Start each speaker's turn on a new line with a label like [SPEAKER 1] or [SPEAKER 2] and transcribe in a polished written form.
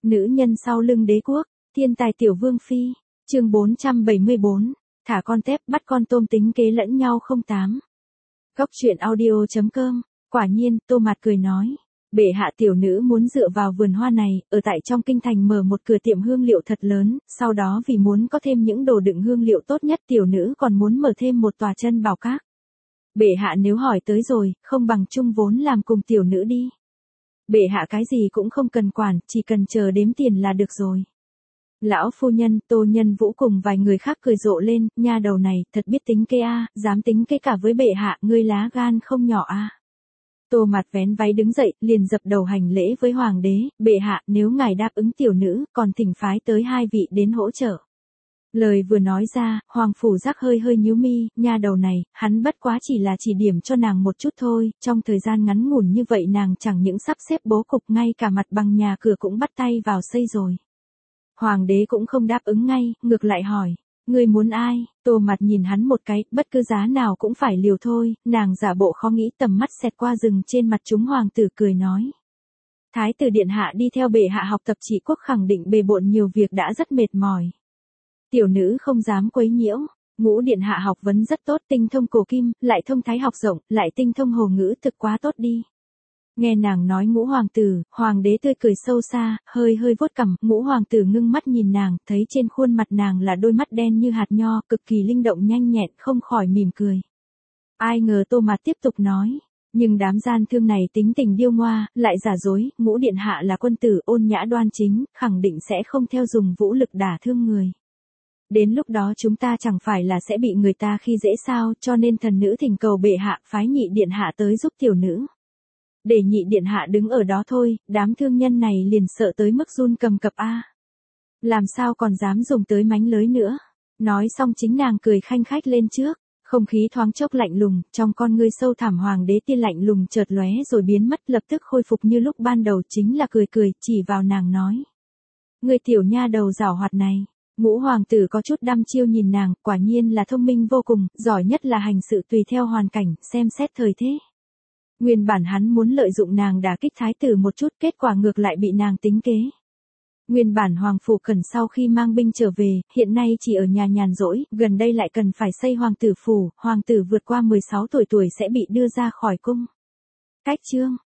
[SPEAKER 1] Nữ nhân sau lưng đế quốc, thiên tài tiểu vương phi, chương 474, thả con tép bắt con tôm tính kế lẫn nhau 08. Góc truyện audio.com, quả nhiên, Tô Mạt cười nói. Bệ hạ tiểu nữ muốn dựa vào vườn hoa này, ở tại trong kinh thành mở một cửa tiệm hương liệu thật lớn, sau đó vì muốn có thêm những đồ đựng hương liệu tốt nhất tiểu nữ còn muốn mở thêm một tòa chân bảo các. Bệ hạ nếu hỏi tới rồi, không bằng chung vốn làm cùng tiểu nữ đi. Bệ hạ cái gì cũng không cần quản, chỉ cần chờ đếm tiền là được rồi. Lão phu nhân, Tô Nhân Vũ cùng vài người khác cười rộ lên, nha đầu này, thật biết tính kế a, dám tính kế cả với bệ hạ, ngươi lá gan không nhỏ a. Tô Mạt vén váy đứng dậy, liền dập đầu hành lễ với hoàng đế, bệ hạ, nếu ngài đáp ứng tiểu nữ, còn thỉnh phái tới 2 vị đến hỗ trợ. Lời vừa nói ra, hoàng phủ giác hơi nhíu mi, nha đầu này, hắn bất quá chỉ là chỉ điểm cho nàng một chút thôi, trong thời gian ngắn ngủn như vậy nàng chẳng những sắp xếp bố cục ngay cả mặt bằng nhà cửa cũng bắt tay vào xây rồi. Hoàng đế cũng không đáp ứng ngay, ngược lại hỏi, ngươi muốn ai? Tô Mạt nhìn hắn một cái, bất cứ giá nào cũng phải liều thôi, nàng giả bộ khó nghĩ tầm mắt xẹt qua rừng trên mặt chúng hoàng tử cười nói. Thái tử điện hạ đi theo bệ hạ học tập trị quốc khẳng định bề bộn nhiều việc đã rất mệt mỏi. Tiểu nữ không dám quấy nhiễu, Ngũ điện hạ học vấn rất tốt, tinh thông cổ kim, lại thông thái học rộng, lại tinh thông hồ ngữ thực quá tốt đi. Nghe nàng nói Ngũ hoàng tử, hoàng đế tươi cười sâu xa, hơi vuốt cằm, Ngũ hoàng tử ngưng mắt nhìn nàng, thấy trên khuôn mặt nàng là đôi mắt đen như hạt nho, cực kỳ linh động nhanh nhẹn, không khỏi mỉm cười. Ai ngờ Tô Mạt tiếp tục nói, nhưng đám gian thương này tính tình điêu ngoa, lại giả dối, Ngũ điện hạ là quân tử ôn nhã đoan chính, khẳng định sẽ không theo dùng vũ lực đả thương người. Đến lúc đó chúng ta chẳng phải là sẽ bị người ta khi dễ sao, cho nên thần nữ thỉnh cầu bệ hạ phái Nhị điện hạ tới giúp tiểu nữ. Để Nhị điện hạ đứng ở đó thôi, đám thương nhân này liền sợ tới mức run cầm cập a. Làm sao còn dám dùng tới mánh lới nữa. Nói xong chính nàng cười khanh khách lên trước, không khí thoáng chốc lạnh lùng, trong con ngươi sâu thẳm hoàng đế tia lạnh lùng chợt lóe rồi biến mất, lập tức khôi phục như lúc ban đầu, chính là cười chỉ vào nàng nói. Người tiểu nha đầu giảo hoạt này. Ngũ hoàng tử có chút đăm chiêu nhìn nàng, quả nhiên là thông minh vô cùng, giỏi nhất là hành sự tùy theo hoàn cảnh, xem xét thời thế. Nguyên bản hắn muốn lợi dụng nàng đả kích thái tử một chút, kết quả ngược lại bị nàng tính kế. Nguyên bản hoàng phủ cần sau khi mang binh trở về, hiện nay chỉ ở nhà nhàn rỗi, gần đây lại cần phải xây hoàng tử phủ, hoàng tử vượt qua 16 tuổi sẽ bị đưa ra khỏi cung. Cách chương,